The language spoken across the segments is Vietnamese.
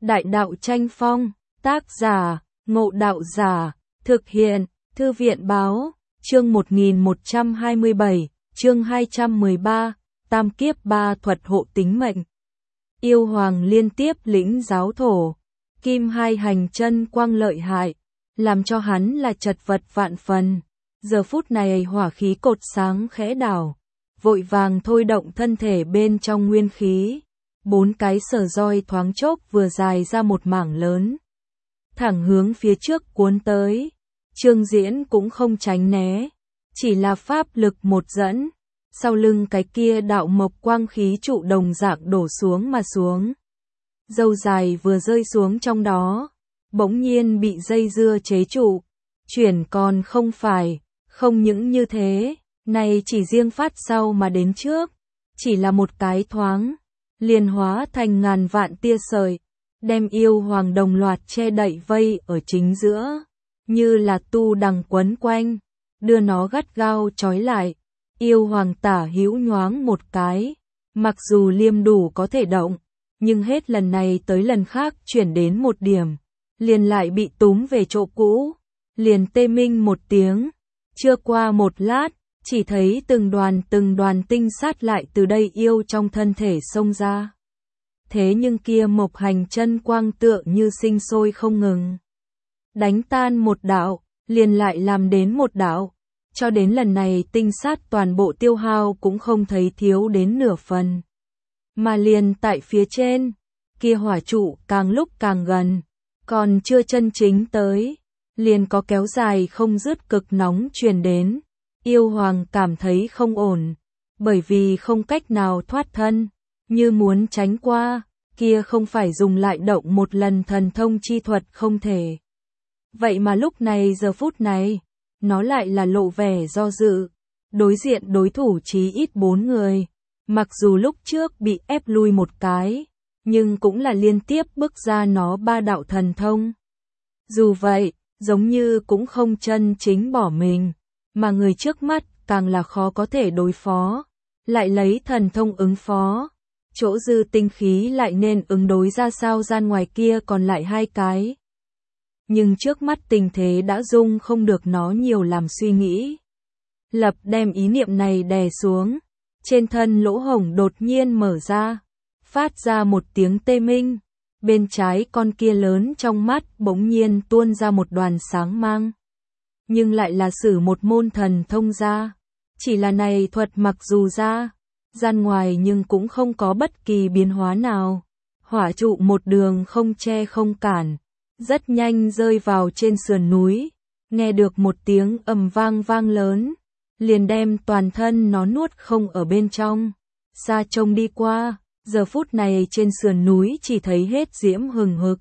Đại đạo tranh phong, tác giả, Ngộ Đạo Giả, thực hiện, Thư viện Báo, chương 1127, chương 213, Tam Kiếp Ba Thuật hộ tính mệnh. Yêu Hoàng liên tiếp lĩnh giáo thổ, Kim Hai Hành chân quang lợi hại, làm cho hắn là chật vật vạn phần. Giờ phút này hỏa khí cột sáng khẽ đảo, vội vàng thôi động thân thể bên trong nguyên khí. 4 cái sờ roi thoáng chốc vừa dài ra một mảng lớn, thẳng hướng phía trước cuốn tới. Trương Diễn cũng không tránh né, chỉ là pháp lực một dẫn, sau lưng cái kia đạo mộc quang khí trụ đồng dạng đổ xuống mà xuống. Dâu dài vừa rơi xuống trong đó, bỗng nhiên bị dây dưa chế trụ, chuyển còn không phải, không những như thế, này chỉ riêng phát sau mà đến trước, chỉ là một cái thoáng, liền hóa thành ngàn vạn tia sợi, đem Yêu Hoàng đồng loạt che đậy vây ở chính giữa, như là tu đằng quấn quanh, đưa nó gắt gao trói lại. Yêu Hoàng tả hữu nhoáng một cái, mặc dù liêm đủ có thể động, nhưng hết lần này tới lần khác chuyển đến một điểm, liền lại bị túm về chỗ cũ, liền tê minh một tiếng. Chưa qua một lát, chỉ thấy từng đoàn tinh sát lại từ đây yêu trong thân thể xông ra. Thế nhưng kia Mộc Hành chân quang tựa như sinh sôi không ngừng. Đánh tan một đạo, liền lại làm đến một đạo, cho đến lần này tinh sát toàn bộ tiêu hao cũng không thấy thiếu đến nửa phần. Mà liền tại phía trên, kia hỏa trụ càng lúc càng gần, còn chưa chân chính tới, liền có kéo dài không dứt cực nóng truyền đến. Yêu Hoàng cảm thấy không ổn, bởi vì không cách nào thoát thân, như muốn tránh qua, kia không phải dùng lại động một lần thần thông chi thuật không thể. Vậy mà lúc này giờ phút này, nó lại là lộ vẻ do dự, đối diện đối thủ chí ít 4 người, mặc dù lúc trước bị ép lui một cái, nhưng cũng là liên tiếp bức ra nó 3 đạo thần thông. Dù vậy, giống như cũng không chân chính bỏ mình, mà người trước mắt càng là khó có thể đối phó, lại lấy thần thông ứng phó. Chỗ dư tinh khí lại nên ứng đối ra sao gian ngoài kia còn lại 2 cái. Nhưng trước mắt tình thế đã dung không được nó nhiều làm suy nghĩ. Lập đem ý niệm này đè xuống, trên thân lỗ hổng đột nhiên mở ra, phát ra một tiếng tê minh, bên trái con kia lớn trong mắt bỗng nhiên tuôn ra một đoàn sáng mang. Nhưng lại là sử một môn thần thông ra, chỉ là này thuật mặc dù ra, gian ngoài nhưng cũng không có bất kỳ biến hóa nào. Hỏa trụ một đường không che không cản, rất nhanh rơi vào trên sườn núi, nghe được một tiếng ầm vang lớn, liền đem toàn thân nó nuốt không ở bên trong. Xa trông đi qua, giờ phút này trên sườn núi chỉ thấy hết diễm hừng hực,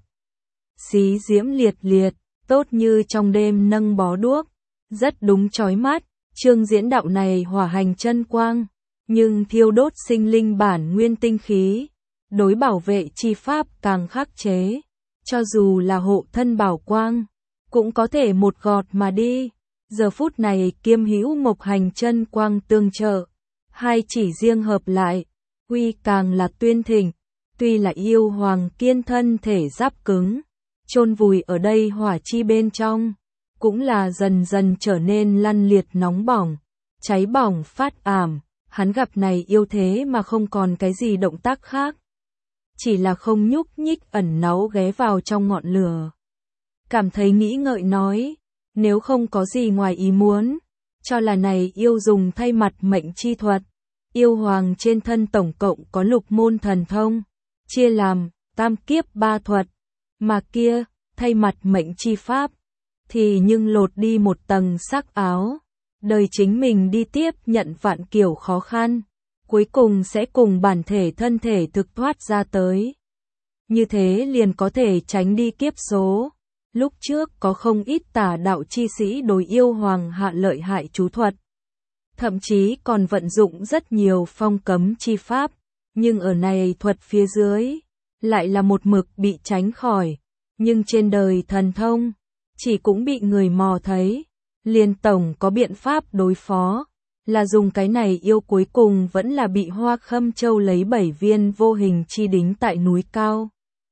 xí diễm liệt liệt, tốt như trong đêm nâng bó đuốc, rất đúng chói mắt. Trương Diễn đạo này hỏa hành chân quang, nhưng thiêu đốt sinh linh bản nguyên tinh khí, đối bảo vệ chi pháp càng khắc chế, cho dù là hộ thân bảo quang, cũng có thể một gọt mà đi. Giờ phút này kiêm hữu Mộc Hành chân quang tương trợ, 2 chỉ riêng hợp lại, uy càng là tuyên thịnh. Tuy là Yêu Hoàng kiên thân thể giáp cứng, chôn vùi ở đây hỏa chi bên trong, cũng là dần dần trở nên lăn liệt nóng bỏng, cháy bỏng phát ảm. Hắn gặp này yêu thế mà không còn cái gì động tác khác, chỉ là không nhúc nhích ẩn náu ghé vào trong ngọn lửa. Cảm thấy nghĩ ngợi nói, nếu không có gì ngoài ý muốn, cho là này yêu dùng thay mặt mệnh chi thuật. Yêu Hoàng trên thân tổng cộng có 6 môn thần thông, chia làm Tam Kiếp Ba Thuật, mà kia, thay mặt mệnh chi pháp, thì nhưng lột đi một tầng sắc áo, đời chính mình đi tiếp nhận vạn kiểu khó khăn, cuối cùng sẽ cùng bản thể thân thể thực thoát ra tới. Như thế liền có thể tránh đi kiếp số. Lúc trước có không ít tà đạo chi sĩ đối Yêu Hoàng hạ lợi hại chú thuật, thậm chí còn vận dụng rất nhiều phong cấm chi pháp, nhưng ở này thuật phía dưới, lại là một mực bị tránh khỏi. Nhưng trên đời thần thông, chỉ cũng bị người mò thấy, liền tổng có biện pháp đối phó, là dùng cái này yêu cuối cùng vẫn là bị Hoa Khâm Châu lấy 7 viên vô hình chi đính tại núi cao.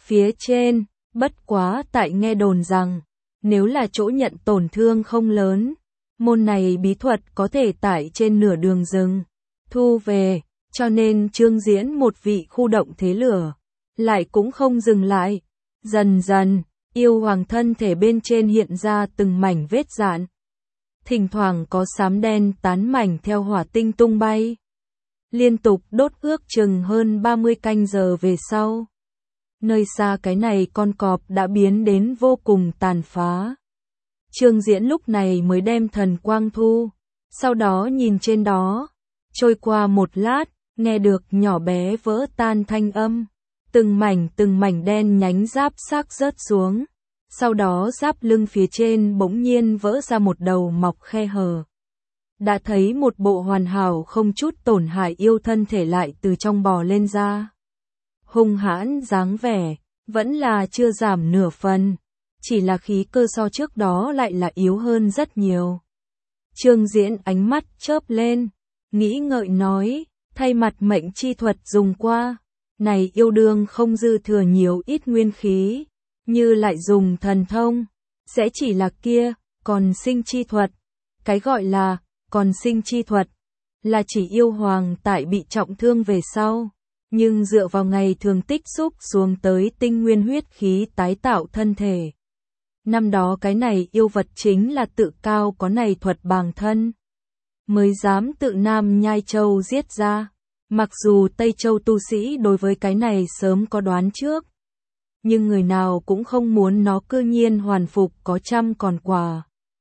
phía trên, bất quá tại nghe đồn rằng, nếu là chỗ nhận tổn thương không lớn, môn này bí thuật có thể tải trên nửa đường rừng, thu về, cho nên Trương Diễn một vị khu động thế lửa, lại cũng không dừng lại. Dần dần, yêu hoàng thân thể bên trên hiện ra từng mảnh vết rạn. Thỉnh thoảng có xám đen tán mảnh theo hỏa tinh tung bay. Liên tục đốt ước chừng hơn 30 canh giờ về sau. Nơi xa cái này con cọp đã biến đến vô cùng tàn phá. Trương Diễn lúc này mới đem thần quang thu, sau đó nhìn trên đó, trôi qua một lát, nghe được nhỏ bé vỡ tan thanh âm, từng mảnh đen nhánh giáp xác rớt xuống, sau đó giáp lưng phía trên bỗng nhiên vỡ ra một đầu mọc khe hở. Đã thấy một bộ hoàn hảo không chút tổn hại yêu thân thể lại từ trong bò lên ra. Hung hãn dáng vẻ, vẫn là chưa giảm nửa phần, chỉ là khí cơ so trước đó lại là yếu hơn rất nhiều. Trương Diễn ánh mắt chớp lên, nghĩ ngợi nói, thay mặt mệnh chi thuật dùng qua, này yêu đương không dư thừa nhiều ít nguyên khí, như lại dùng thần thông, sẽ chỉ là kia, còn sinh chi thuật. Cái gọi là, còn sinh chi thuật, là chỉ yêu hoàng tại bị trọng thương về sau, nhưng dựa vào ngày thường tích xúc xuống tới tinh nguyên huyết khí tái tạo thân thể. Năm đó cái này yêu vật chính là tự cao có này thuật bàng thân, mới dám tự Nam Nhai Châu giết ra. Mặc dù Tây Châu tu sĩ đối với cái này sớm có đoán trước, nhưng người nào cũng không muốn nó cư nhiên hoàn phục có trăm còn quả.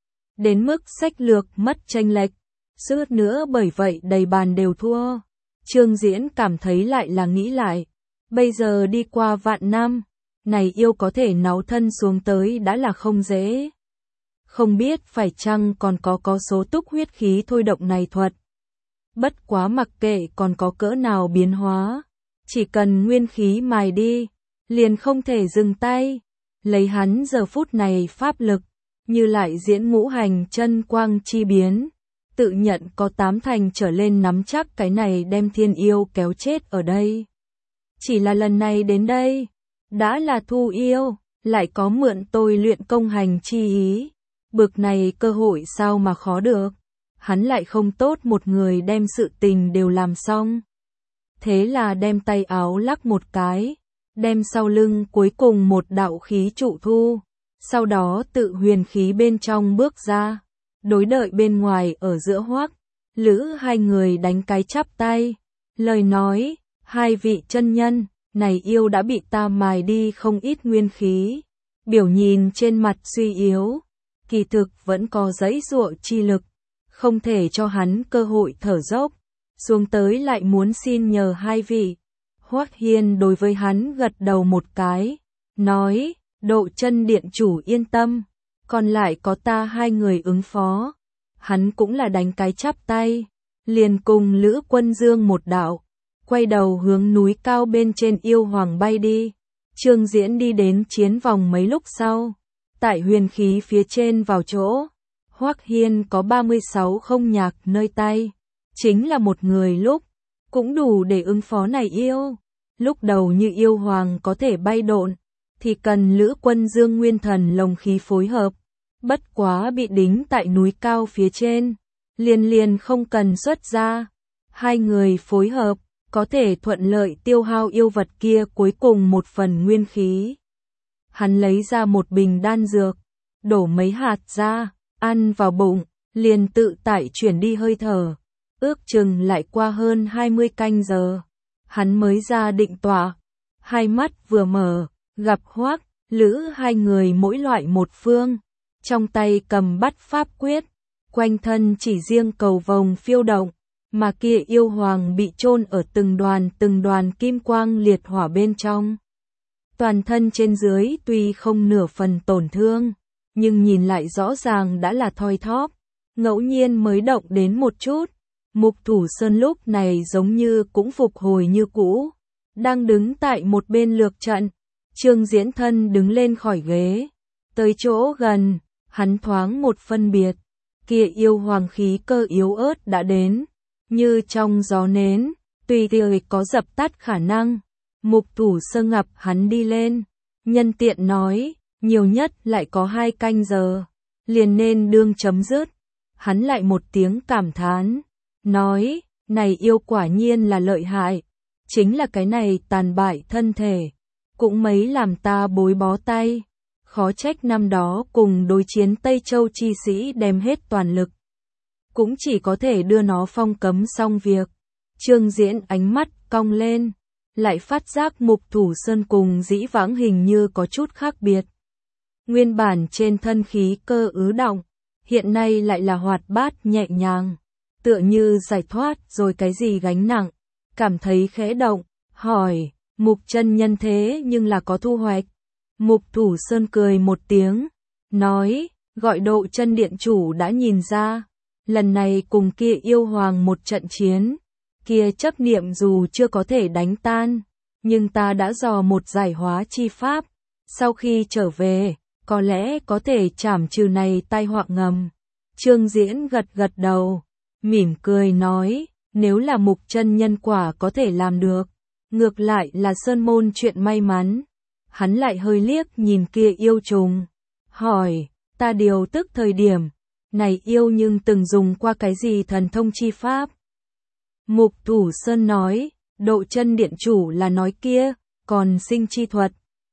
Đến mức sách lược mất chênh lệch, suýt nữa bởi vậy đầy bàn đều thua. Trương Diễn cảm thấy lại là nghĩ lại, bây giờ đi qua vạn năm, này yêu có thể náu thân xuống tới đã là không dễ. Không biết phải chăng còn có số túc huyết khí thôi động này thuật. Bất quá mặc kệ còn có cỡ nào biến hóa, chỉ cần nguyên khí mài đi, liền không thể dừng tay. Lấy hắn giờ phút này pháp lực, như lại diễn ngũ hành chân quang chi biến, tự nhận có 8 thành trở lên nắm chắc cái này đem thiên yêu kéo chết ở đây. Chỉ là lần này đến đây, đã là thu yêu, lại có mượn tôi luyện công hành chi ý, bực này cơ hội sao mà khó được. Hắn lại không tốt một người đem sự tình đều làm xong. Thế là đem tay áo lắc một cái, đem sau lưng cuối cùng một đạo khí trụ thu, sau đó tự huyền khí bên trong bước ra, đối đợi bên ngoài ở giữa Hoắc, Lữ hai người đánh cái chắp tay, lời nói, hai vị chân nhân, này yêu đã bị ta mài đi không ít nguyên khí, biểu nhìn trên mặt suy yếu, kỳ thực vẫn có dãy dụa chi lực. Không thể cho hắn cơ hội thở dốc, xuống tới lại muốn xin nhờ hai vị. Hoắc Hiên đối với hắn gật đầu một cái, nói, Độ Chân điện chủ yên tâm, còn lại có ta hai người ứng phó. Hắn cũng là đánh cái chắp tay, liền cùng Lữ Quân Dương một đạo, quay đầu hướng núi cao bên trên yêu hoàng bay đi. Trương Diễn đi đến chiến vòng mấy lúc sau, tại huyền khí phía trên vào chỗ. Hoắc Hiên có 36 không nhạc nơi tay, chính là một người lúc, cũng đủ để ứng phó này yêu. Lúc đầu như yêu hoàng có thể bay độn, thì cần Lữ Quân Dương nguyên thần lồng khí phối hợp, bất quá bị đính tại núi cao phía trên, liền không cần xuất ra. Hai người phối hợp, có thể thuận lợi tiêu hao yêu vật kia cuối cùng một phần nguyên khí. Hắn lấy ra một bình đan dược, đổ mấy hạt ra, ăn vào bụng, liền tự tại chuyển đi hơi thở. Ước chừng lại qua hơn 20 canh giờ, hắn mới ra định tọa. Hai mắt vừa mở, gặp Hoắc, Lữ hai người mỗi loại một phương, trong tay cầm bắt pháp quyết, quanh thân chỉ riêng cầu vồng phiêu động, mà kia yêu hoàng bị chôn ở từng đoàn kim quang liệt hỏa bên trong. Toàn thân trên dưới tuy không nửa phần tổn thương, nhưng nhìn lại rõ ràng đã là thoi thóp, ngẫu nhiên mới động đến một chút. Mục Thủ Sơn lúc này giống như cũng phục hồi như cũ, đang đứng tại một bên lược trận. Trương Diễn thân đứng lên khỏi ghế, tới chỗ gần, hắn thoáng một phân biệt, kia yêu hoàng khí cơ yếu ớt đã đến, như trong gió nến, tùy thời có dập tắt khả năng. Mục Thủ Sơn ngập hắn đi lên, Nhân tiện nói, nhiều nhất lại có 2 canh giờ, liền nên đương chấm dứt. Hắn lại một tiếng cảm thán, nói, này yêu quả nhiên là lợi hại, chính là cái này tàn bại thân thể, cũng mấy làm ta bối bó tay, khó trách năm đó cùng đối chiến Tây Châu chi sĩ đem hết toàn lực, cũng chỉ có thể đưa nó phong cấm xong việc. Trương Diễn ánh mắt cong lên, lại phát giác Mục Thủ Sơn cùng dĩ vãng hình như có chút khác biệt. Nguyên bản trên thân khí cơ ứ động, hiện nay lại là hoạt bát nhẹ nhàng, tựa như giải thoát rồi cái gì gánh nặng, cảm thấy khẽ động, hỏi, Mục chân nhân thế nhưng là có thu hoạch. Mục Thủ Sơn cười một tiếng, nói, gọi Độ Chân điện chủ đã nhìn ra, lần này cùng kia yêu hoàng một trận chiến, kia chấp niệm dù chưa có thể đánh tan, nhưng ta đã dò một giải hóa chi pháp, sau khi trở về, có lẽ có thể trảm trừ này tai họa ngầm. Trương Diễn gật gật đầu, mỉm cười nói, nếu là Mục chân nhân quả có thể làm được, ngược lại là Sơn môn chuyện may mắn. Hắn lại hơi liếc nhìn kia yêu trùng, hỏi, ta điều tức thời điểm, này yêu nhưng từng dùng qua cái gì thần thông chi pháp? Mục Thủ Sơn nói, Độ Chân điện chủ là nói kia, còn sinh chi thuật.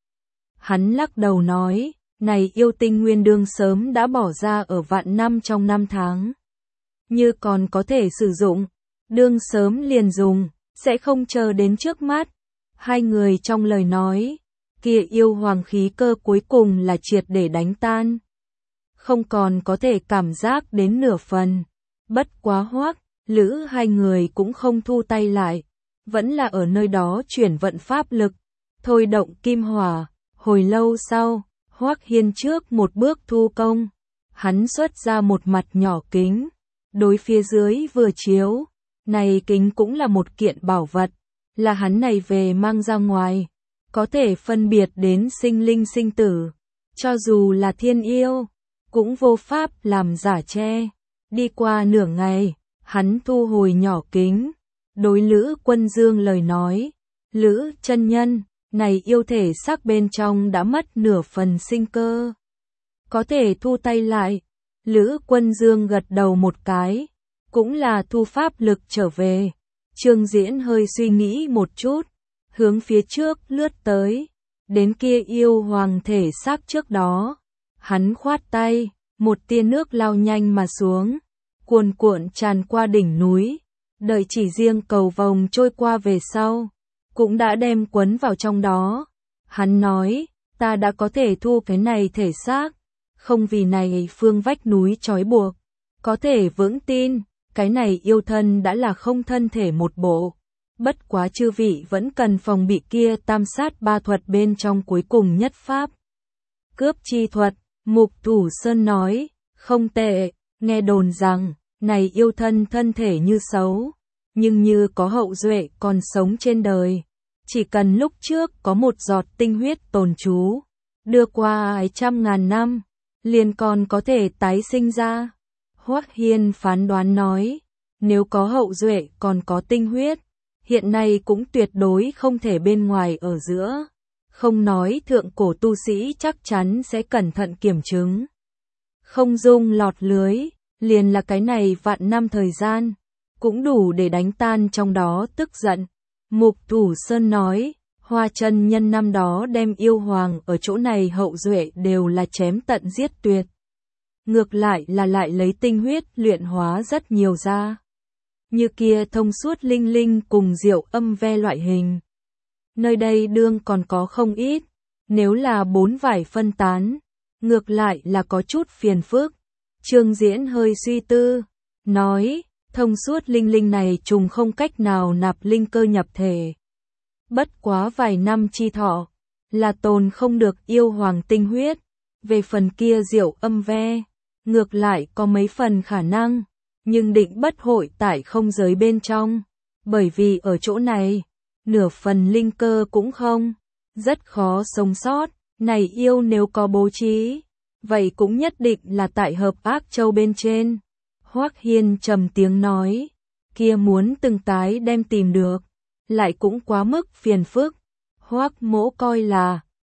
Hắn lắc đầu nói, này yêu tinh nguyên đương sớm đã bỏ ra ở vạn năm trong 5 tháng. Như còn có thể sử dụng, đương sớm liền dùng, sẽ không chờ đến trước mắt. Hai người trong lời nói, kia yêu hoàng khí cơ cuối cùng là triệt để đánh tan. Không còn có thể cảm giác đến nửa phần. Bất quá Hoắc, Lữ hai người cũng không thu tay lại, vẫn là ở nơi đó chuyển vận pháp lực, thôi động kim hỏa. Hồi lâu sau, Hoắc Hiên trước một bước thu công, hắn xuất ra một mặt nhỏ kính, đối phía dưới vừa chiếu, này kính cũng là một kiện bảo vật, là hắn này về mang ra ngoài, có thể phân biệt đến sinh linh sinh tử, cho dù là thiên yêu, cũng vô pháp làm giả che. Đi qua nửa ngày, hắn thu hồi nhỏ kính, đối Lữ Quân Dương lời nói, Lữ chân nhân, này yêu thể xác bên trong đã mất nửa phần sinh cơ. Có thể thu tay lại. Lữ Quân Dương gật đầu một cái, cũng là thu pháp lực trở về. Trương Diễn hơi suy nghĩ một chút, hướng phía trước lướt tới, đến kia yêu hoàng thể xác trước đó. Hắn khoát tay, một tia nước lao nhanh mà xuống, cuồn cuộn tràn qua đỉnh núi, đợi chỉ riêng cầu vồng trôi qua về sau, cũng đã đem quấn vào trong đó. Hắn nói, ta đã có thể thu cái này thể xác, không vì này phương vách núi trói buộc, có thể vững tin, cái này yêu thân đã là không thân thể một bộ. Bất quá chư vị vẫn cần phòng bị kia tam sát ba thuật bên trong cuối cùng nhất pháp. Cướp chi thuật, Mục Thủ Sơn nói, không tệ, nghe đồn rằng, này yêu thân thân thể như xấu, nhưng như có hậu duệ còn sống trên đời. Chỉ cần lúc trước có một giọt tinh huyết tồn trú, đưa qua 100.000 năm, liền còn có thể tái sinh ra. Hoắc Hiên phán đoán nói, nếu có hậu duệ còn có tinh huyết, hiện nay cũng tuyệt đối không thể bên ngoài ở giữa. Không nói thượng cổ tu sĩ chắc chắn sẽ cẩn thận kiểm chứng. Không dung lọt lưới, liền là cái này vạn năm thời gian, cũng đủ để đánh tan trong đó tức giận. Mục Thủ Sơn nói, Hoa chân nhân năm đó đem yêu hoàng ở chỗ này hậu duệ đều là chém tận giết tuyệt. Ngược lại là lại lấy tinh huyết luyện hóa rất nhiều ra. Như kia thông suốt linh linh cùng diệu âm ve loại hình. Nơi đây đương còn có không ít, nếu là 4 vải phân tán, ngược lại là có chút phiền phức. Trương Diễn hơi suy tư, nói, thông suốt linh linh này trùng không cách nào nạp linh cơ nhập thể. Bất quá vài năm chi thọ, là tồn không được yêu hoàng tinh huyết. Về phần kia diệu âm ve, ngược lại có mấy phần khả năng, nhưng định bất hội tại không giới bên trong, bởi vì ở chỗ này, nửa phần linh cơ cũng không, rất khó sống sót. Này yêu nếu có bố trí, vậy cũng nhất định là tại Hợp Ác Châu bên trên. Hoắc Hiên trầm tiếng nói, kia muốn từng tái đem tìm được, lại cũng quá mức phiền phức. Hoắc Mỗ coi là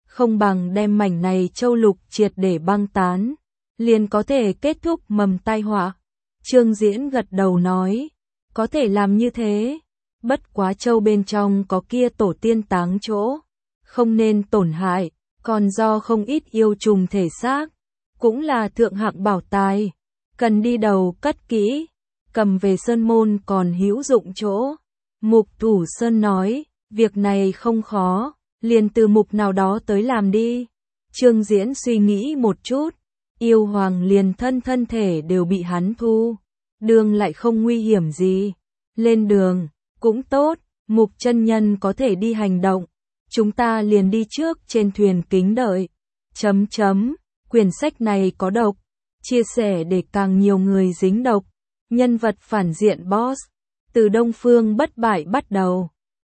không bằng đem mảnh này châu lục triệt để băng tán, liền có thể kết thúc mầm tai họa. Trương Diễn gật đầu nói, có thể làm như thế, bất quá châu bên trong có kia tổ tiên táng chỗ, không nên tổn hại, còn do không ít yêu trùng thể xác, cũng là thượng hạng bảo tài, cần đi đầu cất kỹ, cầm về sơn môn còn hữu dụng chỗ. Mục Thủ Sơn nói, việc này không khó, liền từ mục nào đó tới làm đi. Trương Diễn suy nghĩ một chút, yêu hoàng liền thân thể đều bị hắn thu, đường lại không nguy hiểm gì, lên đường, cũng tốt, Mục chân nhân có thể đi hành động, chúng ta liền đi trước trên thuyền kính đợi. Quyển sách này có độc, chia sẻ để càng nhiều người dính độc, nhân vật phản diện boss, từ Đông Phương bất bại bắt đầu.